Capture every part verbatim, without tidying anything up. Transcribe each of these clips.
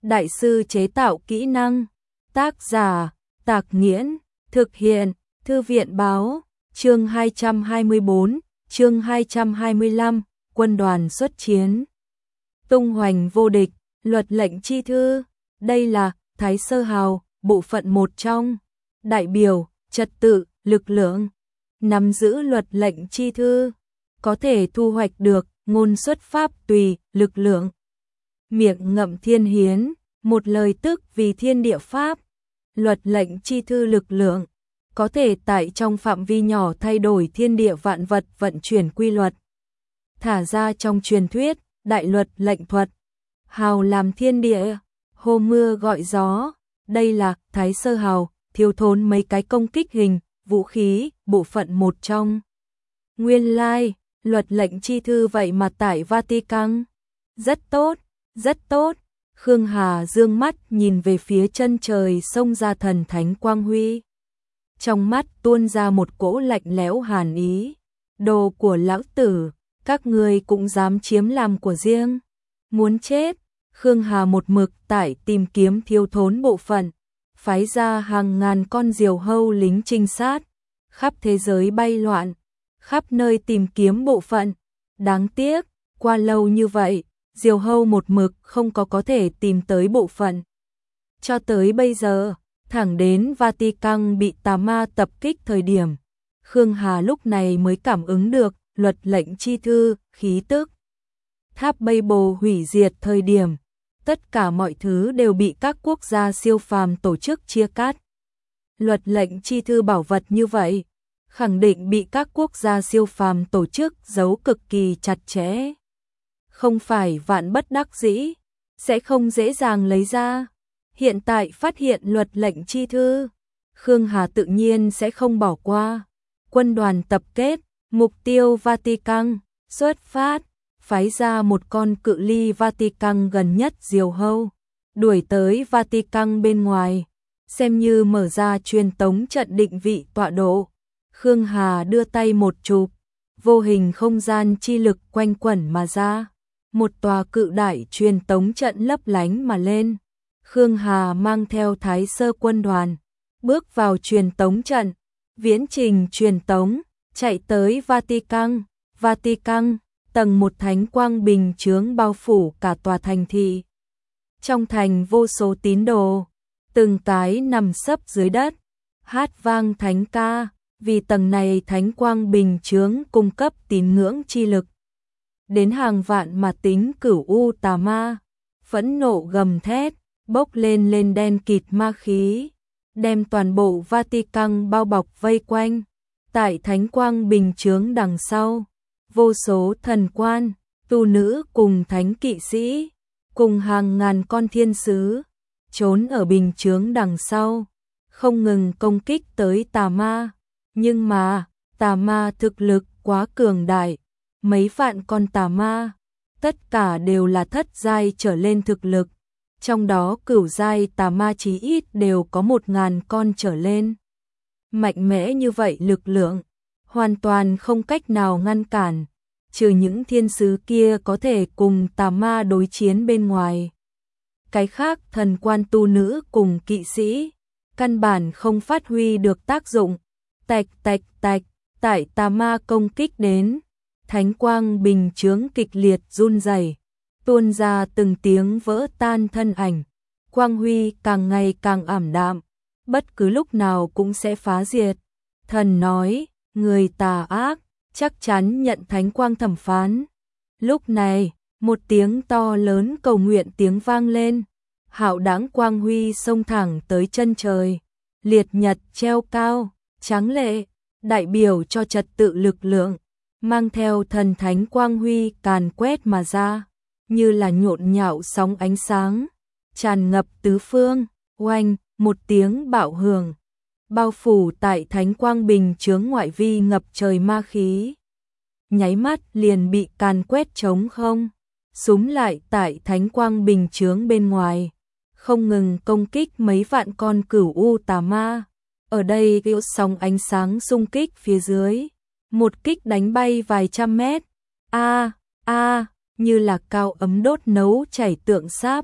đại sư chế tạo kỹ năng. Tác giả, Tạc Nghiễn, thực hiện, Thư viện báo, chương hai trăm hai mươi tư, chương hai trăm hai mươi lăm, quân đoàn xuất chiến. Tung hoành vô địch, luật lệnh chi thư, đây là Thái Sơ Hào, bộ phận một trong, đại biểu, trật tự, lực lượng, nắm giữ luật lệnh chi thư, có thể thu hoạch được, ngôn xuất pháp tùy, lực lượng. Miệng ngậm thiên hiến, một lời tức vì thiên địa pháp, luật lệnh chi thư lực lượng, có thể tại trong phạm vi nhỏ thay đổi thiên địa vạn vật vận chuyển quy luật. Thả ra trong truyền thuyết, đại luật lệnh thuật, hào làm thiên địa, hô mưa gọi gió, đây là Thái Sơ Hào, thiếu thốn mấy cái công kích hình, vũ khí, bộ phận một trong. Nguyên lai, luật lệnh chi thư vậy mà tại Vatican. Rất tốt, rất tốt. Khương Hà dương mắt nhìn về phía chân trời xông ra thần thánh quang huy. Trong mắt tuôn ra một cỗ lạnh lẽo hàn ý. Đồ của lão tử, các người cũng dám chiếm làm của riêng. Muốn chết, Khương Hà một mực tại tìm kiếm thiếu thốn bộ phận, phái ra hàng ngàn con diều hâu lính trinh sát, khắp thế giới bay loạn, khắp nơi tìm kiếm bộ phận. Đáng tiếc, qua lâu như vậy, diều hâu một mực không có có thể tìm tới bộ phận. Cho tới bây giờ, thẳng đến Vatican bị tà ma tập kích thời điểm, Khương Hà lúc này mới cảm ứng được luật lệnh chi thư, khí tức. Tháp Babel hủy diệt thời điểm, tất cả mọi thứ đều bị các quốc gia siêu phàm tổ chức chia cắt. Luật lệnh chi thư bảo vật như vậy, khẳng định bị các quốc gia siêu phàm tổ chức giấu cực kỳ chặt chẽ. Không phải vạn bất đắc dĩ, sẽ không dễ dàng lấy ra. Hiện tại phát hiện luật lệnh chi thư, Khương Hà tự nhiên sẽ không bỏ qua. Quân đoàn tập kết, mục tiêu Vatican, xuất phát, phái ra một con cự ly Vatican gần nhất diều hâu, đuổi tới Vatican bên ngoài, xem như mở ra truyền tống trận định vị tọa độ. Khương Hà đưa tay một chụp, vô hình không gian chi lực quanh quẩn mà ra, một tòa cự đại truyền tống trận lấp lánh mà lên. Khương Hà mang theo Thái Sơ quân đoàn, bước vào truyền tống trận, viễn trình truyền tống, chạy tới Vatican. Vatican, tầng một thánh quang bình chướng bao phủ cả tòa thành thị. Trong thành vô số tín đồ, từng cái nằm sấp dưới đất, hát vang thánh ca, vì tầng này thánh quang bình chướng cung cấp tín ngưỡng chi lực. Đến hàng vạn mà tính cửu u tà ma, phẫn nộ gầm thét, bốc lên lên đen kịt ma khí, đem toàn bộ Vatican bao bọc vây quanh. Tại thánh quang bình chướng đằng sau, vô số thần quan, tu nữ cùng thánh kỵ sĩ, cùng hàng ngàn con thiên sứ, trốn ở bình chướng đằng sau, không ngừng công kích tới tà ma. Nhưng mà, tà ma thực lực quá cường đại, mấy vạn con tà ma, tất cả đều là thất giai trở lên thực lực, trong đó cửu giai tà ma chí ít đều có một ngàn con trở lên. Mạnh mẽ như vậy lực lượng, hoàn toàn không cách nào ngăn cản, trừ những thiên sứ kia có thể cùng tà ma đối chiến bên ngoài. Cái khác thần quan tu nữ cùng kỵ sĩ, căn bản không phát huy được tác dụng. Tạch tạch tạch, tại tà ma công kích đến, thánh quang bình chướng kịch liệt run rẩy, tuôn ra từng tiếng vỡ tan thân ảnh, quang huy càng ngày càng ảm đạm, bất cứ lúc nào cũng sẽ phá diệt. Thần nói, người tà ác, chắc chắn nhận thánh quang thẩm phán. Lúc này, một tiếng to lớn cầu nguyện tiếng vang lên, hạo đãng quang huy xông thẳng tới chân trời, liệt nhật treo cao, tráng lệ, đại biểu cho trật tự lực lượng, mang theo thần thánh quang huy càn quét mà ra, như là nhộn nhạo sóng ánh sáng, tràn ngập tứ phương. Oanh, một tiếng bạo hưởng, bao phủ tại thánh quang bình chướng ngoại vi ngập trời ma khí, nháy mắt liền bị càn quét trống không, súm lại tại thánh quang bình chướng bên ngoài, không ngừng công kích mấy vạn con cửu u tà ma. Ở đây ghiễu sóng ánh sáng xung kích phía dưới, một kích đánh bay vài trăm mét, a a như là cao ấm đốt nấu chảy tượng sáp,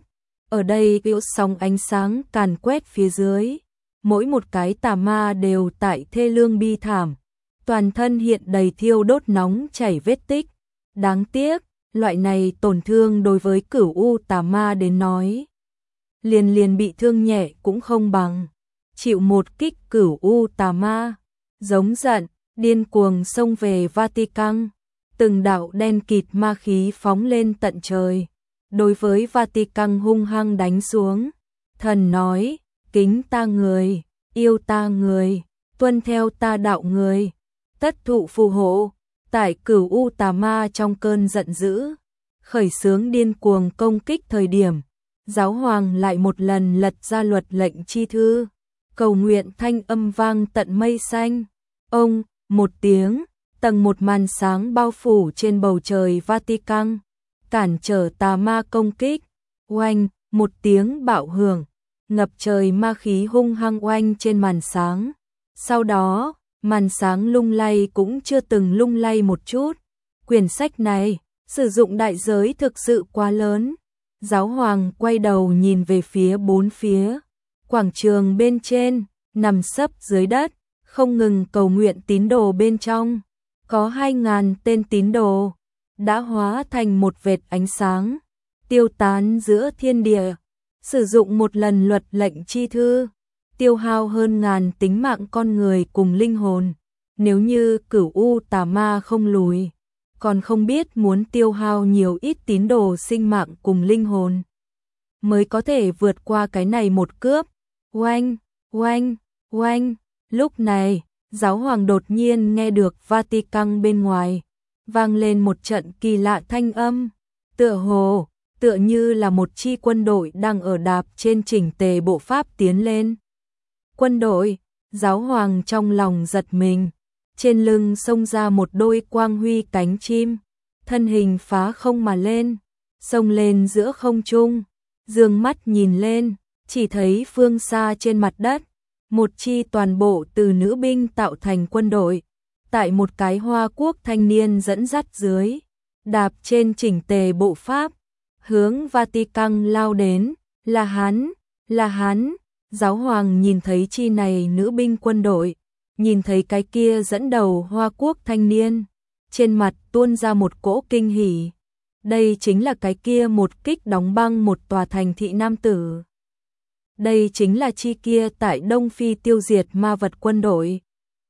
Ở đây yếu sóng ánh sáng càn quét phía dưới, mỗi một cái tà ma đều tại thê lương bi thảm, toàn thân hiện đầy thiêu đốt nóng chảy vết tích. Đáng tiếc, loại này tổn thương đối với cửu u tà ma đến nói, liền liền bị thương nhẹ cũng không bằng. Chịu một kích cửu u tà ma, giống giận, điên cuồng xông về Vatican, từng đạo đen kịt ma khí phóng lên tận trời. Đối với Vatican hung hăng đánh xuống, thần nói, kính ta người, yêu ta người, tuân theo ta đạo người, tất thụ phù hộ. Tại cửu u tà ma trong cơn giận dữ, khởi xướng điên cuồng công kích thời điểm, giáo hoàng lại một lần lật ra luật lệnh chi thư, cầu nguyện thanh âm vang tận mây xanh. Ông, một tiếng, tầng một màn sáng bao phủ trên bầu trời Vatican, cản trở tà ma công kích. Oanh, một tiếng bạo hưởng, ngập trời ma khí hung hăng oanh trên màn sáng. Sau đó, màn sáng lung lay cũng chưa từng lung lay một chút. Quyển sách này, sử dụng đại giới thực sự quá lớn. Giáo hoàng quay đầu nhìn về phía bốn phía. Quảng trường bên trên, nằm sấp dưới đất, không ngừng cầu nguyện tín đồ bên trong. Có hai ngàn tên tín đồ, đã hóa thành một vệt ánh sáng, tiêu tán giữa thiên địa. Sử dụng một lần luật lệnh chi thư, tiêu hao hơn ngàn tính mạng con người cùng linh hồn. Nếu như cửu u tà ma không lùi, còn không biết muốn tiêu hao nhiều ít tín đồ sinh mạng cùng linh hồn, mới có thể vượt qua cái này một cướp. Oanh, oanh, oanh. Lúc này, giáo hoàng đột nhiên nghe được Vatican bên ngoài vang lên một trận kỳ lạ thanh âm, tựa hồ, tựa như là một chi quân đội đang ở đạp trên chỉnh tề bộ pháp tiến lên. Quân đội, giáo hoàng trong lòng giật mình, trên lưng xông ra một đôi quang huy cánh chim, thân hình phá không mà lên, xông lên giữa không trung, dương mắt nhìn lên, chỉ thấy phương xa trên mặt đất, một chi toàn bộ từ nữ binh tạo thành quân đội, tại một cái Hoa Quốc thanh niên dẫn dắt dưới, đạp trên chỉnh tề bộ pháp, hướng Vatican lao đến. Là hắn, là hắn. Giáo hoàng nhìn thấy chi này nữ binh quân đội, nhìn thấy cái kia dẫn đầu Hoa Quốc thanh niên, trên mặt tuôn ra một cỗ kinh hỉ. Đây chính là cái kia một kích đóng băng một tòa thành thị nam tử. Đây chính là chi kia tại Đông Phi tiêu diệt ma vật quân đội.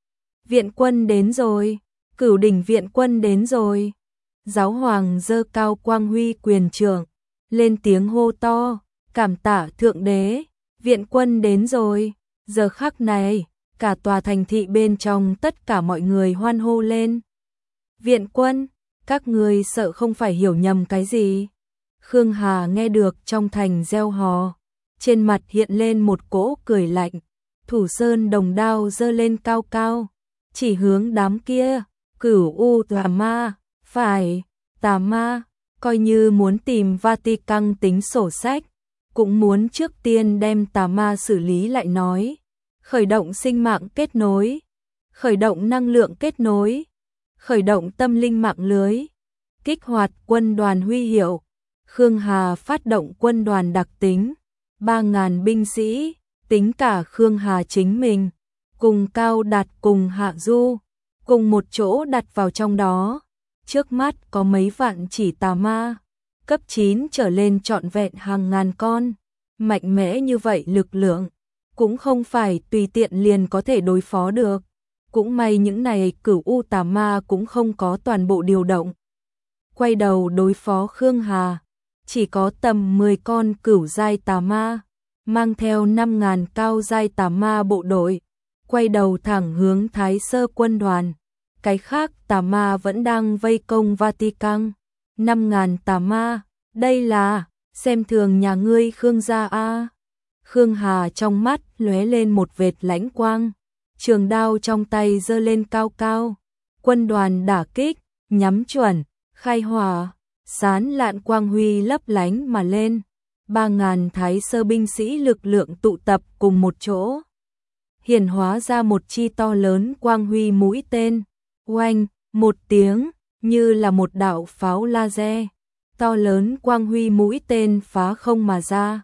Viện quân đến rồi, Cửu đỉnh viện quân đến rồi. Giáo hoàng giơ cao quang huy quyền trượng, lên tiếng hô to, cảm tạ thượng đế, viện quân đến rồi. Giờ khắc này, cả tòa thành thị bên trong tất cả mọi người hoan hô lên. Viện quân, các người sợ không phải hiểu nhầm cái gì? Khương Hà nghe được trong thành reo hò, trên mặt hiện lên một cỗ cười lạnh, thủ sơn đồng đao giơ lên cao cao, chỉ hướng đám kia, Cửu u tà ma, phải, tà ma, coi như muốn tìm Vatican tính sổ sách, cũng muốn trước tiên đem tà ma xử lý lại nói. Khởi động sinh mạng kết nối, khởi động năng lượng kết nối, khởi động tâm linh mạng lưới, kích hoạt quân đoàn huy hiệu. Khương Hà phát động quân đoàn đặc tính, ba ngàn binh sĩ, tính cả Khương Hà chính mình, cùng Cao Đạt cùng Hạ Du, cùng một chỗ đặt vào trong đó. Trước mắt có mấy vạn chỉ tà ma, cấp chín trở lên trọn vẹn hàng ngàn con, mạnh mẽ như vậy lực lượng, cũng không phải tùy tiện liền có thể đối phó được. Cũng may những này Cửu u tà ma cũng không có toàn bộ điều động. Quay đầu đối phó Khương Hà, chỉ có tầm mười con cửu giai tà ma, mang theo năm ngàn cao giai tà ma bộ đội, quay đầu thẳng hướng Thái Sơ quân đoàn. Cái khác tà ma vẫn đang vây công Vatican. năm ngàn tà ma, đây là xem thường nhà ngươi Khương gia a. Khương Hà trong mắt lóe lên một vệt lãnh quang, trường đao trong tay giơ lên cao cao, quân đoàn đả kích, nhắm chuẩn, khai hỏa, sán lạn quang huy lấp lánh mà lên. Ba ngàn Thái Sơ binh sĩ lực lượng tụ tập cùng một chỗ, hiển hóa ra một chi to lớn quang huy mũi tên. Oanh, một tiếng, như là một đạo pháo laser, to lớn quang huy mũi tên phá không mà ra,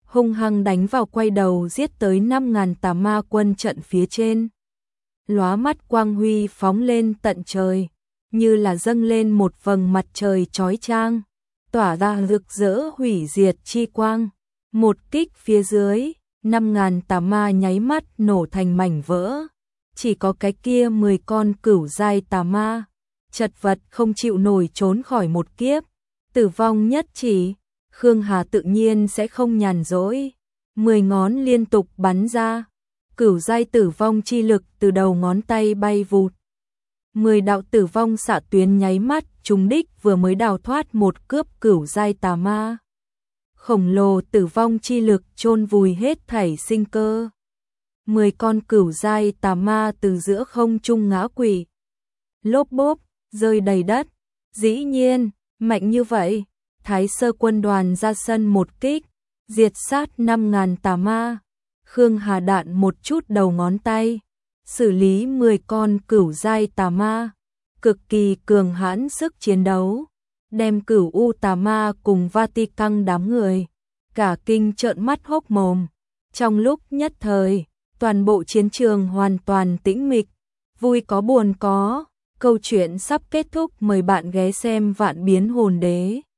hung hăng đánh vào quay đầu giết tới năm ngàn tà ma quân trận phía trên. Lóa mắt quang huy phóng lên tận trời, như là dâng lên một vầng mặt trời chói chang, tỏa ra rực rỡ hủy diệt chi quang. Một kích phía dưới, năm ngàn tà ma nháy mắt nổ thành mảnh vỡ. Chỉ có cái kia mười con cửu giai tà ma, chật vật không chịu nổi trốn khỏi một kiếp. Tử vong nhất chỉ, Khương Hà tự nhiên sẽ không nhàn rỗi. Mười ngón liên tục bắn ra, cửu giai tử vong chi lực từ đầu ngón tay bay vụt. Mười đạo tử vong xạ tuyến nháy mắt trúng đích vừa mới đào thoát một cướp cửu giai tà ma. Khổng lồ tử vong chi lực chôn vùi hết thảy sinh cơ. Mười con cửu giai tà ma từ giữa không trung ngã quỵ, lốp bốp rơi đầy đất. Dĩ nhiên, mạnh như vậy, Thái Sơ quân đoàn ra sân một kích, diệt sát năm ngàn tà ma. Khương Hà đạn một chút đầu ngón tay, xử lý mười con cửu giai tà ma, cực kỳ cường hãn sức chiến đấu, đem cửu u tà ma cùng Vatican đám người cả kinh trợn mắt hốc mồm. Trong lúc nhất thời, toàn bộ chiến trường hoàn toàn tĩnh mịch, vui có buồn có. Câu chuyện sắp kết thúc, mời bạn ghé xem Vạn Biến Hồn Đế.